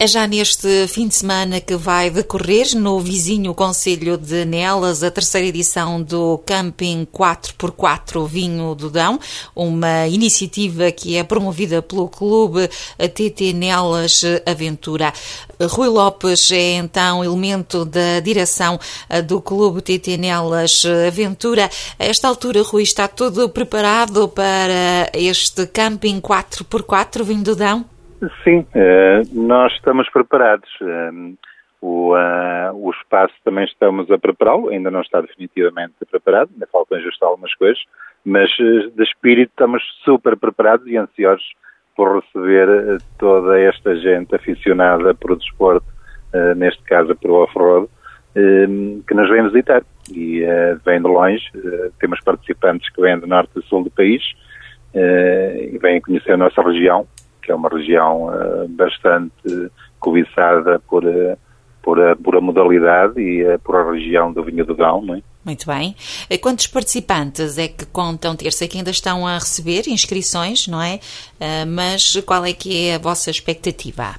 É já neste fim de semana que vai decorrer no vizinho concelho de Nelas a terceira edição do Camping 4x4 Vinho do Dão, uma iniciativa que é promovida pelo Clube TT Nelas Aventura. Rui Lopes é então elemento da direção do Clube TT Nelas Aventura. A esta altura, Rui, está tudo preparado para este Camping 4x4 Vinho do Dão? Sim, nós estamos preparados. O espaço também estamos a prepará-lo, ainda não está definitivamente preparado, ainda faltam ajustar algumas coisas, mas de espírito estamos super preparados e ansiosos por receber toda esta gente aficionada por o desporto, neste caso por o off-road, que nos vem visitar e vem de longe. Temos participantes que vêm do norte e sul do país e vêm conhecer a nossa região, que é uma região bastante cobiçada por a modalidade e por a região do Vinho do Dão, não é? Muito bem. Quantos participantes é que contam ter? Sei que ainda estão a receber inscrições, não é? Mas qual é que é a vossa expectativa?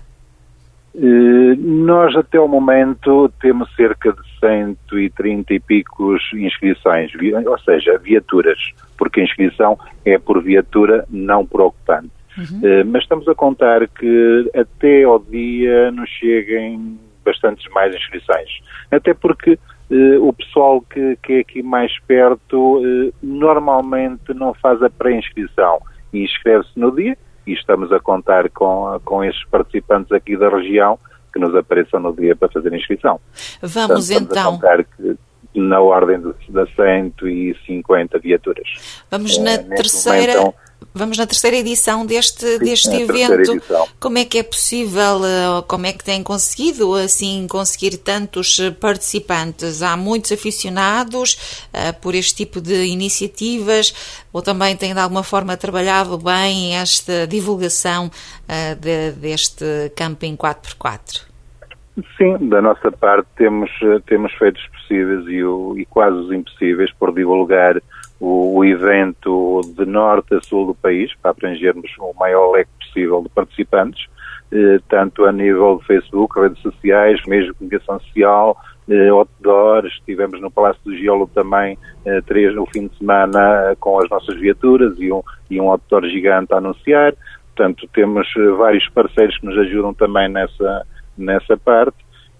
Nós até o momento temos cerca de 130 e picos inscrições, ou seja, viaturas, porque a inscrição é por viatura, não por ocupante. Mas estamos a contar que até ao dia nos cheguem bastantes mais inscrições. Até porque o pessoal que é aqui mais perto normalmente não faz a pré-inscrição e inscreve-se no dia, e estamos a contar com estes participantes aqui da região que nos apareçam no dia para fazer a inscrição. Vamos Portanto, então... a contar que na ordem de 150 viaturas. Vamos na terceira... Momento, Vamos na terceira edição deste terceira evento. edição. Como é que é possível, como é que têm conseguido assim conseguir tantos participantes? Há muitos aficionados por este tipo de iniciativas, ou também têm de alguma forma trabalhado bem esta divulgação deste Camping 4x4? Sim, da nossa parte temos feito os possíveis e quase os impossíveis por divulgar o evento de norte a sul do país, para abrangermos o maior leque possível de participantes, tanto a nível de Facebook, redes sociais, meios de comunicação social, outdoors. Estivemos no Palácio do Geólogo também no fim de semana com as nossas viaturas e um outdoor gigante a anunciar. Portanto, temos vários parceiros que nos ajudam também nessa parte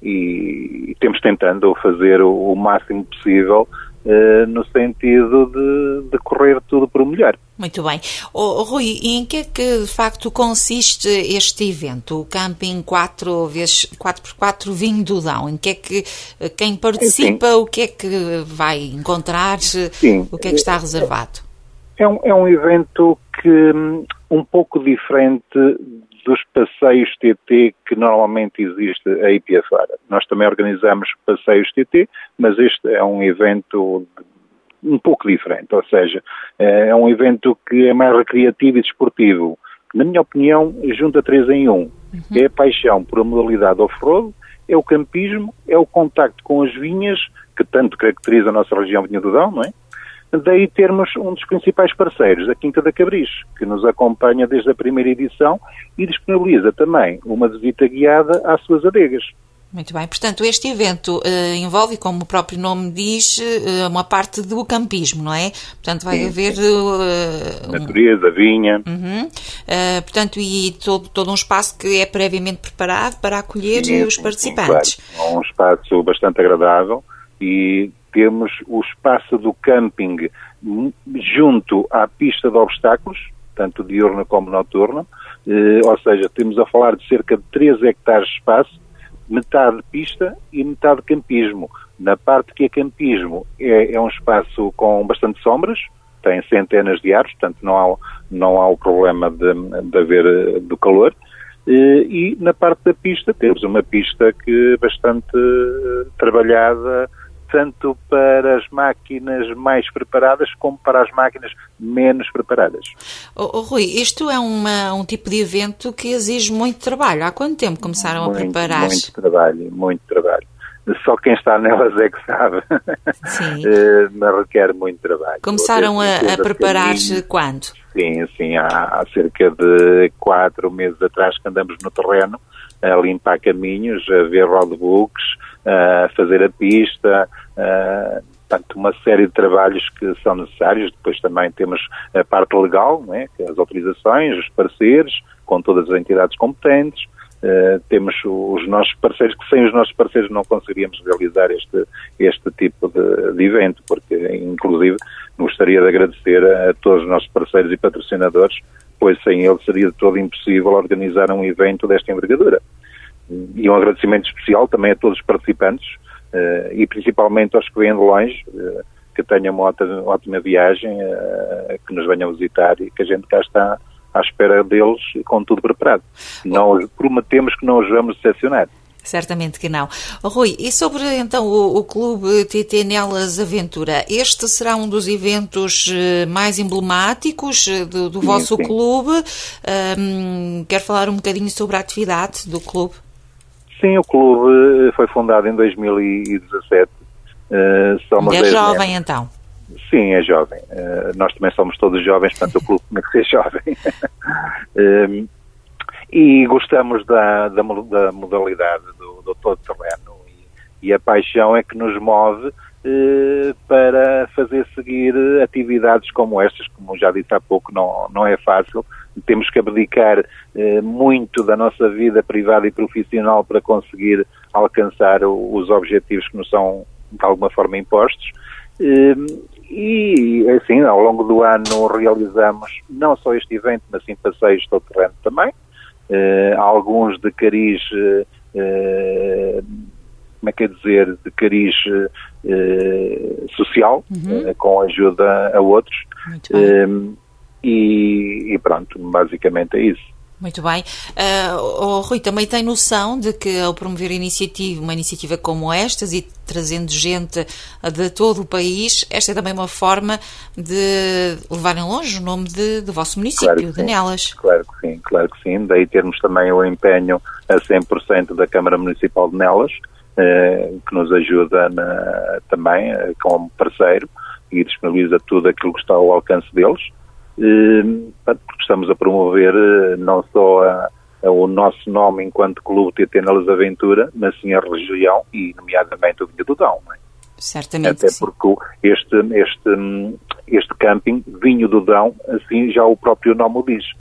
e temos tentando fazer o máximo possível no sentido de correr tudo para o melhor. Muito bem. Rui, e em que é que de facto consiste este evento, o Camping 4x4 Vinho do Dão? Em que é que quem participa, o que é que vai encontrar, o que é que está reservado? É um evento que um pouco diferente dos passeios TT que normalmente existe aí para fora. Nós também organizamos passeios TT, mas este é um evento um pouco diferente, ou seja, é um evento que é mais recreativo e desportivo. Na minha opinião, junta 3 em 1. É a paixão por a modalidade off-road, é o campismo, é o contacto com as vinhas, que tanto caracteriza a nossa região Vinho do Dão, não é? Daí termos um dos principais parceiros, a Quinta da Cabriche, que nos acompanha desde a primeira edição e disponibiliza também uma visita guiada às suas adegas. Muito bem. Portanto, este evento envolve, como o próprio nome diz, uma parte do campismo, não é? Portanto, vai haver... natureza, vinha. Portanto, e todo um espaço que é previamente preparado para acolher os participantes. Claro. Um espaço bastante agradável e... temos o espaço do camping junto à pista de obstáculos, tanto diurna como noturna, ou seja, temos a falar de cerca de 3 hectares de espaço, metade pista e metade campismo. Na parte que é campismo é um espaço com bastante sombras, tem centenas de árvores, portanto não há o problema de haver do calor. E na parte da pista temos uma pista que é bastante trabalhada, tanto para as máquinas mais preparadas como para as máquinas menos preparadas. Rui, isto é um tipo de evento que exige muito trabalho. Há quanto tempo começaram a preparar? Muito trabalho. Só quem está nelas é que sabe. Sim. Mas requer muito trabalho. Começaram a preparar-se quando? Sim, há cerca de 4 meses atrás que andamos no terreno a limpar caminhos, a ver roadbooks, a fazer a pista, portanto, uma série de trabalhos que são necessários. Depois também temos a parte legal, não é? As autorizações, os parceiros, com todas as entidades competentes. Temos os nossos parceiros, que sem os nossos parceiros não conseguiríamos realizar este tipo de evento, porque, inclusive, gostaria de agradecer a todos os nossos parceiros e patrocinadores, pois sem eles seria de todo impossível organizar um evento desta envergadura. E um agradecimento especial também a todos os participantes, e principalmente aos que vêm de longe, que tenham uma ótima viagem, que nos venham visitar e que a gente cá está à espera deles com tudo preparado. Não prometemos que não os vamos decepcionar. Certamente que não. Rui, e sobre então o Clube TT Nelas Aventura, este será um dos eventos mais emblemáticos do vosso clube? Quer falar um bocadinho sobre a atividade do clube? Sim, o clube foi fundado em 2017. É jovem então? Sim, é jovem. Nós também somos todos jovens, portanto o clube tem que ser jovem. E gostamos da modalidade do todo-terreno e a paixão é que nos move para fazer seguir atividades como estas. Como já disse há pouco, não é fácil. Temos que abdicar muito da nossa vida privada e profissional para conseguir alcançar os objetivos que nos são de alguma forma impostos. E assim, ao longo do ano realizamos não só este evento, mas sim passeios todo terreno também. Alguns de cariz, de cariz social, com ajuda a outros. E pronto, basicamente é isso. Muito bem. Rui, também tem noção de que ao promover uma iniciativa como estas e trazendo gente de todo o país, esta é também uma forma de levarem longe o nome do vosso município, de Nelas. Claro que sim. Daí termos também o empenho a 100% da Câmara Municipal de Nelas, que nos ajuda também como parceiro e disponibiliza tudo aquilo que está ao alcance deles. Porque estamos a promover não só o nosso nome enquanto Clube TT Nelas Aventura, mas sim a região e nomeadamente o Vinho do Dão, não é? Certamente. Até porque este camping, Vinho do Dão, assim já o próprio nome o diz.